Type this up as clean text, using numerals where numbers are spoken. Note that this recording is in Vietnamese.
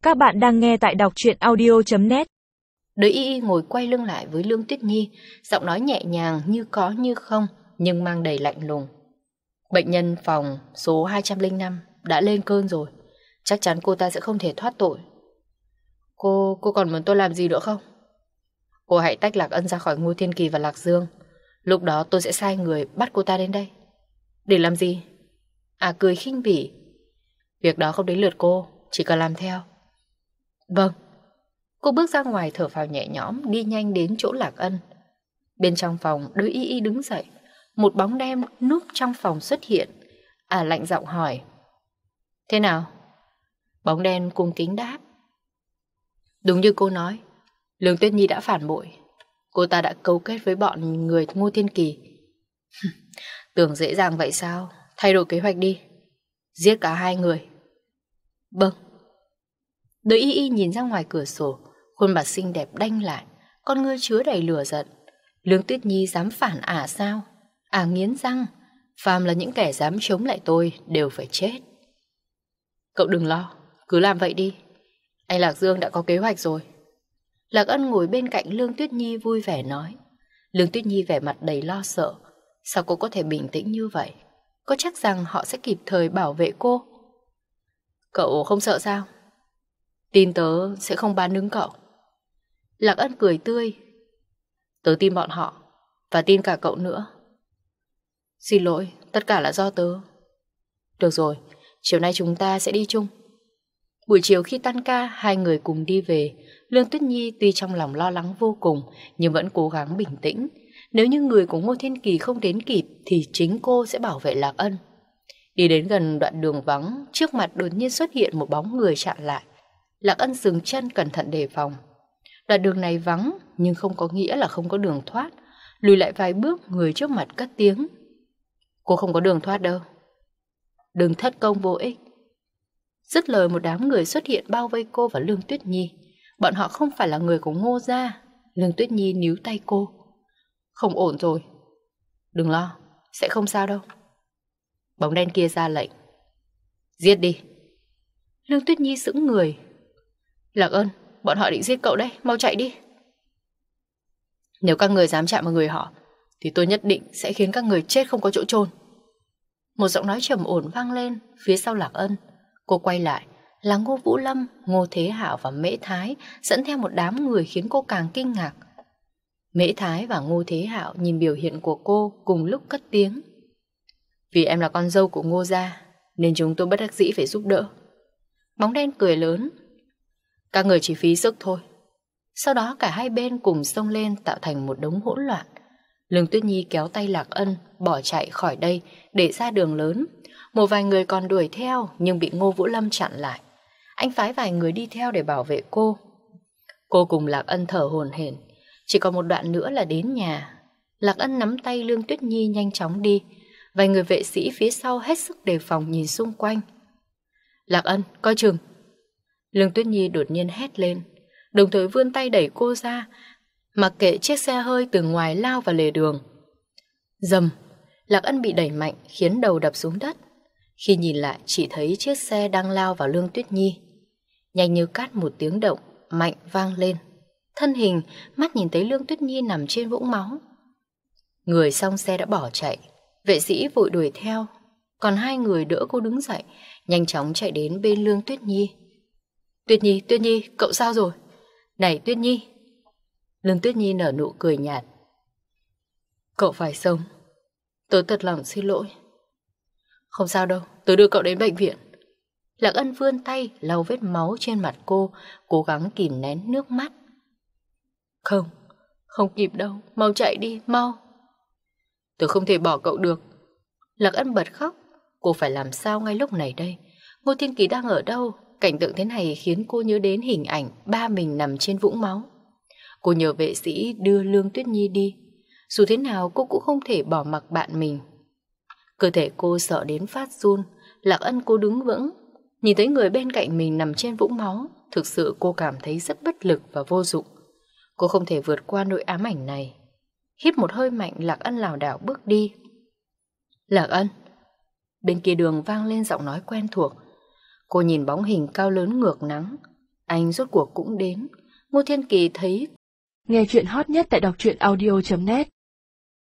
Các bạn đang nghe tại đọc truyện audio.net. Đới y ngồi quay lưng lại với Lương Tuyết Nhi, giọng nói nhẹ nhàng như có như không, nhưng mang đầy lạnh lùng. Bệnh nhân phòng số 205 đã lên cơn rồi. Chắc chắn cô ta sẽ không thể thoát tội. Cô còn muốn tôi làm gì nữa không? Cô hãy tách Lạc Ân ra khỏi Ngô Thiên Kỳ và Lạc Dương. Lúc đó tôi sẽ sai người bắt cô ta đến đây. Để làm gì? Cười khinh bỉ. Việc đó không đến lượt cô, chỉ cần làm theo. Vâng. Cô bước ra ngoài thở phào nhẹ nhõm, đi nhanh đến chỗ Lạc Ân. Bên trong phòng, Đới y đứng dậy. Một bóng đen núp trong phòng xuất hiện. Lạnh giọng hỏi. Thế nào? Bóng đen cung kính đáp. Đúng như cô nói, Lương Tuyết Nhi đã phản bội. Cô ta đã cấu kết với bọn người Ngô Thiên Kỳ. Tưởng dễ dàng vậy sao? Thay đổi kế hoạch đi. Giết cả hai người. Vâng. Đới y nhìn ra ngoài cửa sổ, khuôn mặt xinh đẹp đanh lại, con ngươi chứa đầy lửa giận. Lương Tuyết Nhi dám phản sao? Nghiến răng. Phàm là những kẻ dám chống lại tôi đều phải chết. Cậu đừng lo, cứ làm vậy đi. Anh Lạc Dương đã có kế hoạch rồi. Lạc Ân ngồi bên cạnh Lương Tuyết Nhi vui vẻ nói. Lương Tuyết Nhi vẻ mặt đầy lo sợ. Sao cô có thể bình tĩnh như vậy? Có chắc rằng họ sẽ kịp thời bảo vệ cô? Cậu không sợ sao? Tin tớ sẽ không bán đứng cậu. Lạc Ân cười tươi. Tớ tin bọn họ, và tin cả cậu nữa. Xin lỗi, tất cả là do tớ. Được rồi, chiều nay chúng ta sẽ đi chung. Buổi chiều khi tan ca, hai người cùng đi về. Lương Tuyết Nhi tuy trong lòng lo lắng vô cùng, nhưng vẫn cố gắng bình tĩnh. Nếu như người của Ngô Thiên Kỳ không đến kịp, thì chính cô sẽ bảo vệ Lạc Ân. Đi đến gần đoạn đường vắng, trước mặt đột nhiên xuất hiện một bóng người chặn lại. Lạc Ân dừng chân cẩn thận đề phòng. Đoạn đường này vắng, nhưng không có nghĩa là không có đường thoát. Lùi lại vài bước, người trước mặt cất tiếng. Cô không có đường thoát đâu. Đừng thất công vô ích. Dứt lời, một đám người xuất hiện bao vây cô và Lương Tuyết Nhi. Bọn họ không phải là người của Ngô gia. Lương Tuyết Nhi níu tay cô. Không ổn rồi. Đừng lo, sẽ không sao đâu. Bóng đen kia ra lệnh. Giết đi. Lương Tuyết Nhi sững người. Lạc Ân, bọn họ định giết cậu đấy, mau chạy đi. Nếu các người dám chạm vào người họ, thì tôi nhất định sẽ khiến các người chết không có chỗ chôn. Một giọng nói trầm ổn vang lên phía sau Lạc Ân. Cô quay lại, là Ngô Vũ Lâm, Ngô Thế Hạo và Mễ Thái dẫn theo một đám người khiến cô càng kinh ngạc. Mễ Thái và Ngô Thế Hạo nhìn biểu hiện của cô cùng lúc cất tiếng. Vì em là con dâu của Ngô gia, nên chúng tôi bất đắc dĩ phải giúp đỡ. Bóng đen cười lớn. Các người chỉ phí sức thôi. Sau đó cả hai bên cùng xông lên tạo thành một đống hỗn loạn. Lương Tuyết Nhi kéo tay Lạc Ân bỏ chạy khỏi đây để ra đường lớn. Một vài người còn đuổi theo nhưng bị Ngô Vũ Lâm chặn lại. Anh phái vài người đi theo để bảo vệ cô. Cô cùng Lạc Ân thở hổn hển. Chỉ còn một đoạn nữa là đến nhà. Lạc Ân nắm tay Lương Tuyết Nhi nhanh chóng đi. Vài người vệ sĩ phía sau hết sức đề phòng nhìn xung quanh. Lạc Ân, coi chừng. Lương Tuyết Nhi đột nhiên hét lên, đồng thời vươn tay đẩy cô ra, mặc kệ chiếc xe hơi từ ngoài lao vào lề đường. Dầm, Lạc Ân bị đẩy mạnh khiến đầu đập xuống đất. Khi nhìn lại chỉ thấy chiếc xe đang lao vào Lương Tuyết Nhi. Nhanh như cát một tiếng động mạnh vang lên. Thân hình, mắt nhìn thấy Lương Tuyết Nhi nằm trên vũng máu. Người xong xe đã bỏ chạy. Vệ sĩ vội đuổi theo. Còn hai người đỡ cô đứng dậy, nhanh chóng chạy đến bên Lương Tuyết Nhi. Tuyết Nhi, cậu sao rồi? Này Tuyết Nhi. Lương Tuyết Nhi nở nụ cười nhạt. Cậu phải sống. Tớ thật lòng xin lỗi. Không sao đâu, tớ đưa cậu đến bệnh viện. Lạc Ân vươn tay lau vết máu trên mặt cô, cố gắng kìm nén nước mắt. Không kịp đâu, mau chạy đi, mau. Tớ không thể bỏ cậu được. Lạc Ân bật khóc. Cô phải làm sao ngay lúc này đây? Ngô Thiên Kỳ đang ở đâu? Cảnh tượng thế này khiến cô nhớ đến hình ảnh ba mình nằm trên vũng máu. Cô nhờ vệ sĩ đưa Lương Tuyết Nhi đi. Dù thế nào cô cũng không thể bỏ mặc bạn mình. Cơ thể cô sợ đến phát run. Lạc Ân cô đứng vững. Nhìn thấy người bên cạnh mình nằm trên vũng máu, thực sự cô cảm thấy rất bất lực và vô dụng. Cô không thể vượt qua nỗi ám ảnh này. Hít một hơi mạnh, Lạc Ân lảo đảo bước đi. Lạc Ân. Bên kia đường vang lên giọng nói quen thuộc. Cô nhìn bóng hình cao lớn ngược nắng. Anh rốt cuộc cũng đến. Ngô Thiên Kỳ thấy Nghe chuyện hot nhất tại đọc truyện audio.net